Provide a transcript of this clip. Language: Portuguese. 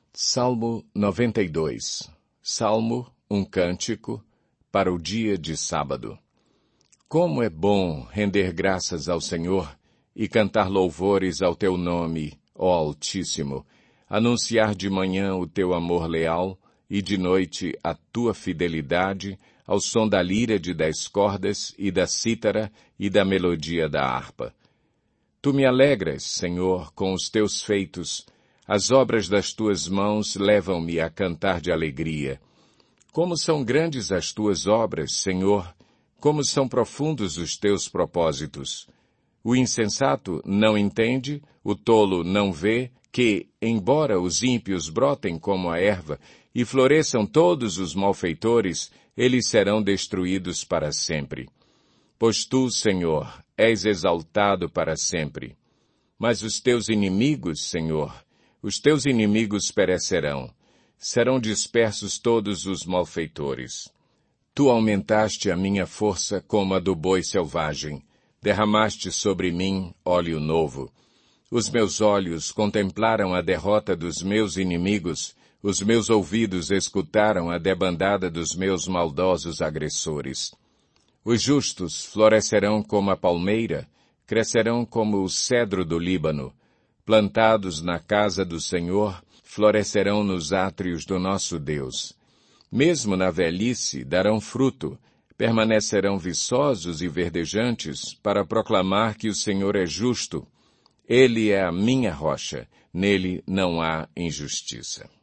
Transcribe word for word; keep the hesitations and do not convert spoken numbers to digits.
Salmo noventa e dois. Salmo, um cântico, para o dia de sábado. Como é bom render graças ao Senhor e cantar louvores ao teu nome, ó Altíssimo, anunciar de manhã o teu amor leal e de noite a tua fidelidade ao som da lira de dez cordas e da cítara e da melodia da harpa. Tu me alegras, Senhor, com os teus feitos. As obras das tuas mãos levam-me a cantar de alegria. Como são grandes as tuas obras, Senhor, como são profundos os teus propósitos. O insensato não entende, o tolo não vê, que, embora os ímpios brotem como a erva e floresçam todos os malfeitores, eles serão destruídos para sempre. Pois tu, Senhor, és exaltado para sempre. Mas os teus inimigos, Senhor, os teus inimigos perecerão. Serão dispersos todos os malfeitores. Tu aumentaste a minha força como a do boi selvagem. Derramaste sobre mim óleo novo. Os meus olhos contemplaram a derrota dos meus inimigos. Os meus ouvidos escutaram a debandada dos meus maldosos agressores. Os justos florescerão como a palmeira, crescerão como o cedro do Líbano. Plantados na casa do Senhor, florescerão nos átrios do nosso Deus. Mesmo na velhice darão fruto, permanecerão viçosos e verdejantes para proclamar que o Senhor é justo. Ele é a minha rocha, nele não há injustiça.